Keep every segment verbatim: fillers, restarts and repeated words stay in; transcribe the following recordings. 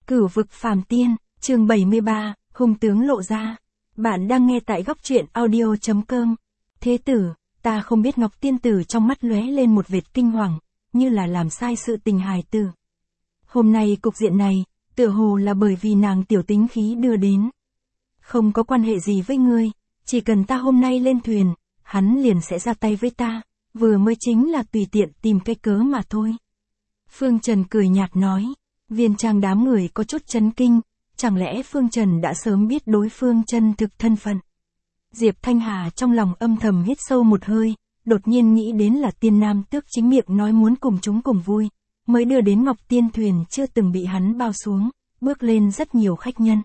Cửu vực phàm tiên, chương bảy mươi ba, hung tướng lộ ra. Bạn đang nghe tại góc truyện audio chấm com. Thế tử, ta không biết. Ngọc tiên tử trong mắt lóe lên một vệt kinh hoàng, như là làm sai sự tình hài tử. Hôm nay cục diện này, tựa hồ là bởi vì nàng tiểu tính khí đưa đến. Không có quan hệ gì với ngươi, chỉ cần ta hôm nay lên thuyền, hắn liền sẽ ra tay với ta, vừa mới chính là tùy tiện tìm cái cớ mà thôi. Phương Trần cười nhạt nói. Viên Trang đám người có chút chấn kinh, chẳng lẽ Phương Trần đã sớm biết đối phương chân thực thân phận. Diệp Thanh Hà trong lòng âm thầm hít sâu một hơi, đột nhiên nghĩ đến là Tiên Nam Tước chính miệng nói muốn cùng chúng cùng vui, mới đưa đến Ngọc Tiên thuyền chưa từng bị hắn bao xuống, bước lên rất nhiều khách nhân.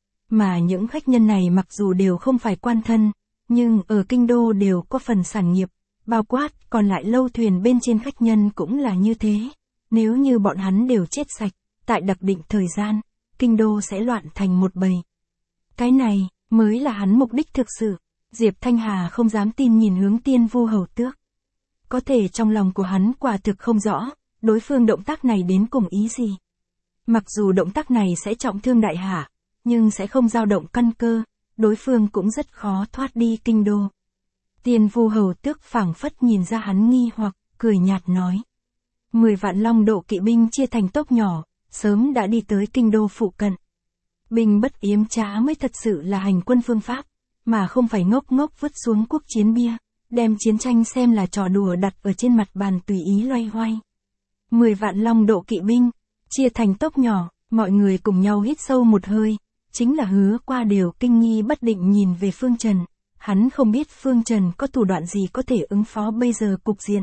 Mà những khách nhân này mặc dù đều không phải quan thân, nhưng ở kinh đô đều có phần sản nghiệp, bao quát, còn lại lâu thuyền bên trên khách nhân cũng là như thế. Nếu như bọn hắn đều chết sạch, tại đặc định thời gian, kinh đô sẽ loạn thành một bầy. Cái này, mới là hắn mục đích thực sự. Diệp Thanh Hà không dám tin nhìn hướng Tiên Vu Hầu Tước. Có thể trong lòng của hắn quả thực không rõ, đối phương động tác này đến cùng ý gì. Mặc dù động tác này sẽ trọng thương đại hạ, nhưng sẽ không dao động căn cơ, đối phương cũng rất khó thoát đi kinh đô. Tiên Vu Hầu Tước phảng phất nhìn ra hắn nghi hoặc, cười nhạt nói. Mười vạn long độ kỵ binh chia thành tốp nhỏ, sớm đã đi tới kinh đô phụ cận. Binh bất yếm trá mới thật sự là hành quân phương pháp, mà không phải ngốc ngốc vứt xuống quốc chiến bia, đem chiến tranh xem là trò đùa đặt ở trên mặt bàn tùy ý loay hoay. Mười vạn long độ kỵ binh, chia thành tốp nhỏ, mọi người cùng nhau hít sâu một hơi, chính là Hứa Qua đều kinh nghi bất định nhìn về Phương Trần, hắn không biết Phương Trần có thủ đoạn gì có thể ứng phó bây giờ cục diện.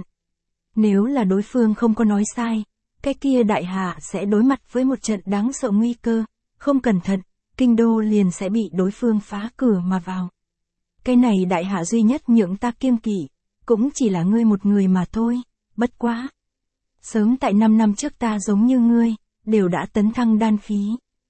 Nếu là đối phương không có nói sai, cái kia đại hạ sẽ đối mặt với một trận đáng sợ nguy cơ, không cẩn thận, kinh đô liền sẽ bị đối phương phá cửa mà vào. Cái này đại hạ duy nhất nhượng ta kiêng kỵ, cũng chỉ là ngươi một người mà thôi, bất quá. Sớm tại năm năm trước ta giống như ngươi, đều đã tấn thăng đan khí.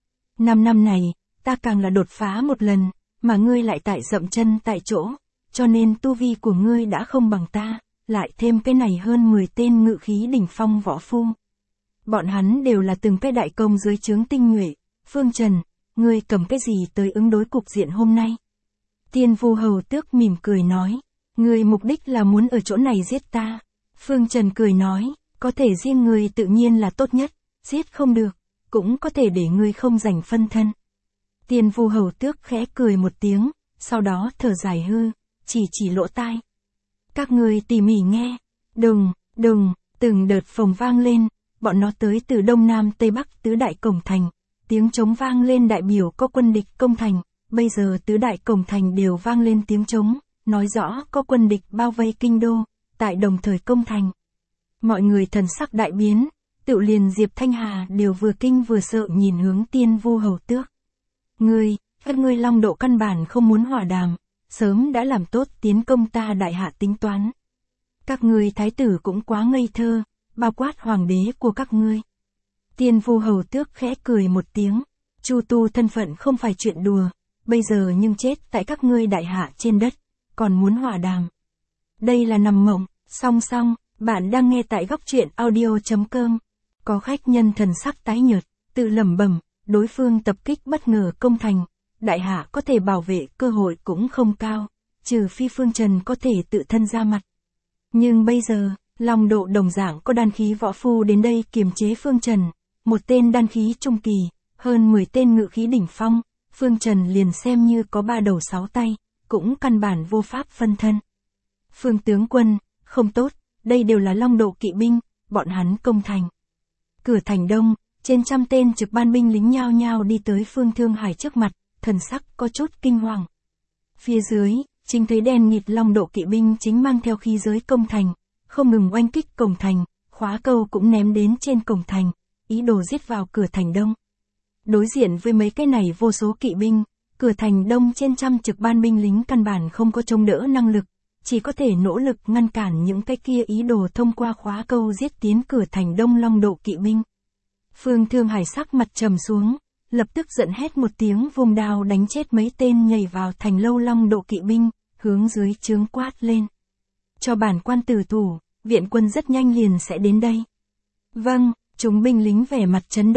Năm năm này, ta càng là đột phá một lần, mà ngươi lại tại dậm chân tại chỗ, cho nên tu vi của ngươi đã không bằng ta, lại thêm cái này hơn mười tên ngự khí đỉnh phong võ phu. Bọn hắn đều là từng cái đại công dưới trướng tinh nhuệ. Phương Trần, ngươi cầm cái gì tới ứng đối cục diện hôm nay? Tiên Vu Hầu Tước mỉm cười nói, ngươi mục đích là muốn ở chỗ này giết ta. Phương Trần cười nói, có thể riêng ngươi tự nhiên là tốt nhất, giết không được, cũng có thể để ngươi không giành phân thân. Tiên Vu Hầu Tước khẽ cười một tiếng, sau đó thở dài hư, chỉ chỉ lỗ tai. Các ngươi tỉ mỉ nghe, đùng, đùng, từng đợt phồng vang lên, bọn nó tới từ đông nam tây bắc tứ đại cổng thành, tiếng trống vang lên đại biểu có quân địch công thành, bây giờ tứ đại cổng thành đều vang lên tiếng trống, nói rõ có quân địch bao vây kinh đô, tại đồng thời công thành. Mọi người thần sắc đại biến, tự liền Diệp Thanh Hà đều vừa kinh vừa sợ nhìn hướng Tiên Vu Hầu Tước. Ngươi, các ngươi long độ căn bản không muốn hòa đàm, sớm đã làm tốt tiến công ta đại hạ tính toán. Các ngươi thái tử cũng quá ngây thơ, bao quát hoàng đế của các ngươi. Tiên Vu Hầu Tước khẽ cười một tiếng, Chu Tu thân phận không phải chuyện đùa, bây giờ nhưng chết tại các ngươi đại hạ trên đất, còn muốn hòa đàm. Đây là nằm mộng. Song song, bạn đang nghe tại góc truyện audio chấm com. Có khách nhân thần sắc tái nhợt, tự lẩm bẩm, đối phương tập kích bất ngờ công thành, đại hạ có thể bảo vệ cơ hội cũng không cao, trừ phi Phương Trần có thể tự thân ra mặt. Nhưng bây giờ, Long độ đồng dạng có đan khí võ phu đến đây kiềm chế Phương Trần, một tên đan khí trung kỳ, hơn mười tên ngự khí đỉnh phong, Phương Trần liền xem như có ba đầu sáu tay, cũng căn bản vô pháp phân thân. Phương tướng quân, không tốt, đây đều là long độ kỵ binh, bọn hắn công thành. Cửa thành đông, trên trăm tên trực ban binh lính nhao nhao đi tới Phương Thương Hải trước mặt, thần sắc có chút kinh hoàng. Phía dưới, chính thấy đen nghịt long độ kỵ binh chính mang theo khí giới công thành, không ngừng oanh kích cổng thành, khóa câu cũng ném đến trên cổng thành, ý đồ giết vào cửa thành đông. Đối diện với mấy cái này vô số kỵ binh, cửa thành đông trên trăm trực ban binh lính căn bản không có chống đỡ năng lực, chỉ có thể nỗ lực ngăn cản những cái kia ý đồ thông qua khóa câu giết tiến cửa thành đông long độ kỵ binh. Phương Thương Hải sắc mặt trầm xuống, lập tức giận hét một tiếng vùng đao đánh chết mấy tên nhảy vào thành lâu long độ kỵ binh, hướng dưới trướng quát lên. Cho bản quan tử thủ, viện quân rất nhanh liền sẽ đến đây. Vâng, chúng binh lính vẻ mặt chấn động,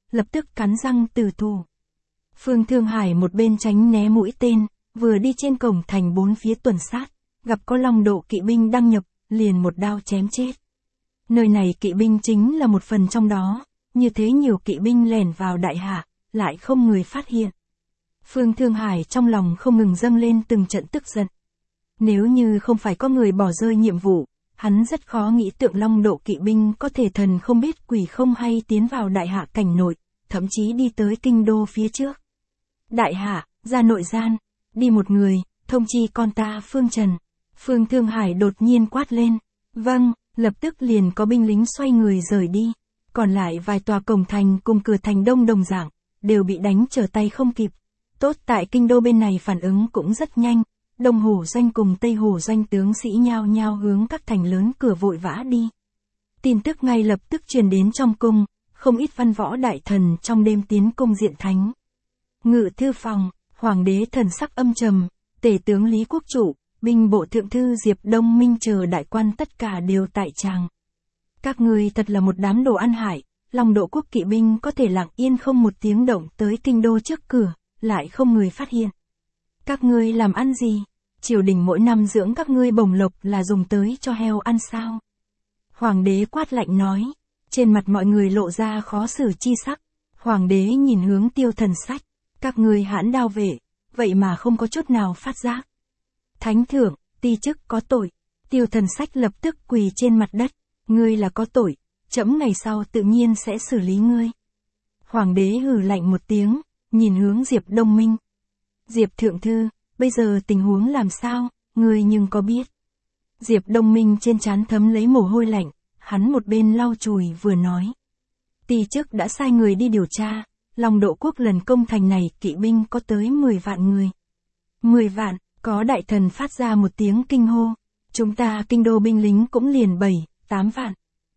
lập tức cắn răng từ thủ. Phương Thương Hải một bên tránh né mũi tên, vừa đi trên cổng thành bốn phía tuần sát, gặp có Long Độ kỵ binh đăng nhập, liền một đao chém chết. Nơi này kỵ binh chính là một phần trong đó, như thế nhiều kỵ binh lẻn vào đại hạ, lại không người phát hiện. Phương Thương Hải trong lòng không ngừng dâng lên từng trận tức giận. Nếu như không phải có người bỏ rơi nhiệm vụ, hắn rất khó nghĩ tượng Long Độ kỵ binh có thể thần không biết quỷ không hay tiến vào đại hạ cảnh nội, thậm chí đi tới kinh đô phía trước. Đại hạ, ra nội gian, đi một người, thông chi con ta Phương Trần. Phương Thương Hải đột nhiên quát lên. Vâng, lập tức liền có binh lính xoay người rời đi. Còn lại vài tòa cổng thành cùng cửa thành đông đồng dạng, đều bị đánh trở tay không kịp. Tốt tại kinh đô bên này phản ứng cũng rất nhanh. Đông Hổ Doanh cùng Tây Hổ Doanh tướng sĩ nhao nhao hướng các thành lớn cửa vội vã đi. Tin tức ngay lập tức truyền đến trong cung, không ít văn võ đại thần trong đêm tiến cung diện thánh. Ngự thư phòng, hoàng đế thần sắc âm trầm, tể tướng Lý Quốc Trụ, binh bộ thượng thư Diệp Đông Minh chờ đại quan tất cả đều tại tràng. Các ngươi thật là một đám đồ ăn hại, Long Độ quốc kỵ binh có thể lặng yên không một tiếng động tới kinh đô trước cửa, lại không người phát hiện. Các ngươi làm ăn gì? Triều đình mỗi năm dưỡng các ngươi bổng lộc là dùng tới cho heo ăn sao? Hoàng đế quát lạnh nói, trên mặt mọi người lộ ra khó xử chi sắc. Hoàng đế nhìn hướng Tiêu Thần Sách, các ngươi hãn đao vệ, vậy mà không có chút nào phát giác. Thánh thượng, ti chức có tội. Tiêu Thần Sách lập tức quỳ trên mặt đất, ngươi là có tội, trẫm ngày sau tự nhiên sẽ xử lý ngươi. Hoàng đế hừ lạnh một tiếng, nhìn hướng Diệp Đông Minh. Diệp thượng thư, bây giờ tình huống làm sao, ngươi nhưng có biết? Diệp Đông Minh trên trán thấm lấy mồ hôi lạnh, hắn một bên lau chùi vừa nói. Ti chức đã sai người đi điều tra, Long Độ quốc lần công thành này kỵ binh có tới mười vạn người. mười vạn, có đại thần phát ra một tiếng kinh hô. Chúng ta kinh đô binh lính cũng liền bảy, tám vạn.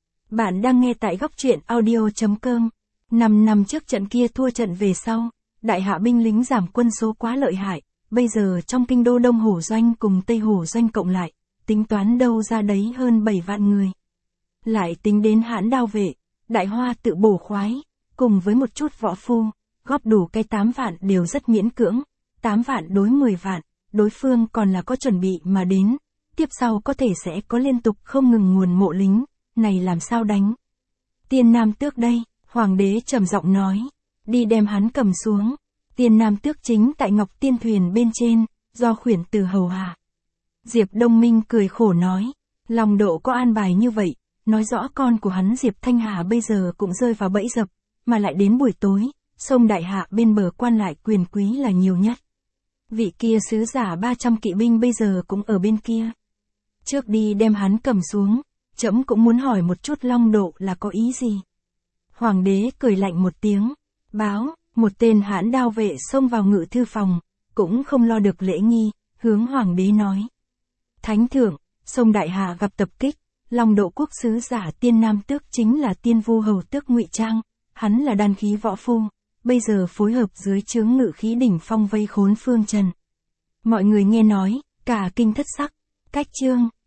Bạn đang nghe tại góc truyện audio chấm com. Năm năm trước trận kia thua trận về sau, đại hạ binh lính giảm quân số quá lợi hại, bây giờ trong kinh đô Đông Hổ Doanh cùng Tây Hổ Doanh cộng lại, tính toán đâu ra đấy hơn bảy vạn người. Lại tính đến hãn đao vệ, đại hoa tự bổ khoái, cùng với một chút võ phu, góp đủ cái tám vạn đều rất miễn cưỡng, tám vạn đối mười vạn, đối phương còn là có chuẩn bị mà đến, tiếp sau có thể sẽ có liên tục không ngừng nguồn mộ lính, này làm sao đánh. Tiên Nam Tước đây, hoàng đế trầm giọng nói, đi đem hắn cầm xuống. Tiên Nam Tước chính tại Ngọc Tiên thuyền bên trên, do khuyển từ hầu hạ. Diệp Đông Minh cười khổ nói, Long Độ có an bài như vậy, nói rõ con của hắn Diệp Thanh Hà bây giờ cũng rơi vào bẫy dập, mà lại đến buổi tối, sông Đại Hạ bên bờ quan lại quyền quý là nhiều nhất. Vị kia sứ giả ba trăm kỵ binh bây giờ cũng ở bên kia. Trước đi đem hắn cầm xuống, trẫm cũng muốn hỏi một chút Long Độ là có ý gì. Hoàng đế cười lạnh một tiếng, báo, một tên hãn đao vệ xông vào ngự thư phòng, cũng không lo được lễ nghi, hướng hoàng đế nói. Thánh thượng, sông Đại Hà gặp tập kích, Long Độ quốc sứ giả Tiên Nam Tước chính là Tiên Vu hầu tước Ngụy Trang, hắn là đan khí võ phu, bây giờ phối hợp dưới chướng ngự khí đỉnh phong vây khốn Phương Trần. Mọi người nghe nói, cả kinh thất sắc, cách chương.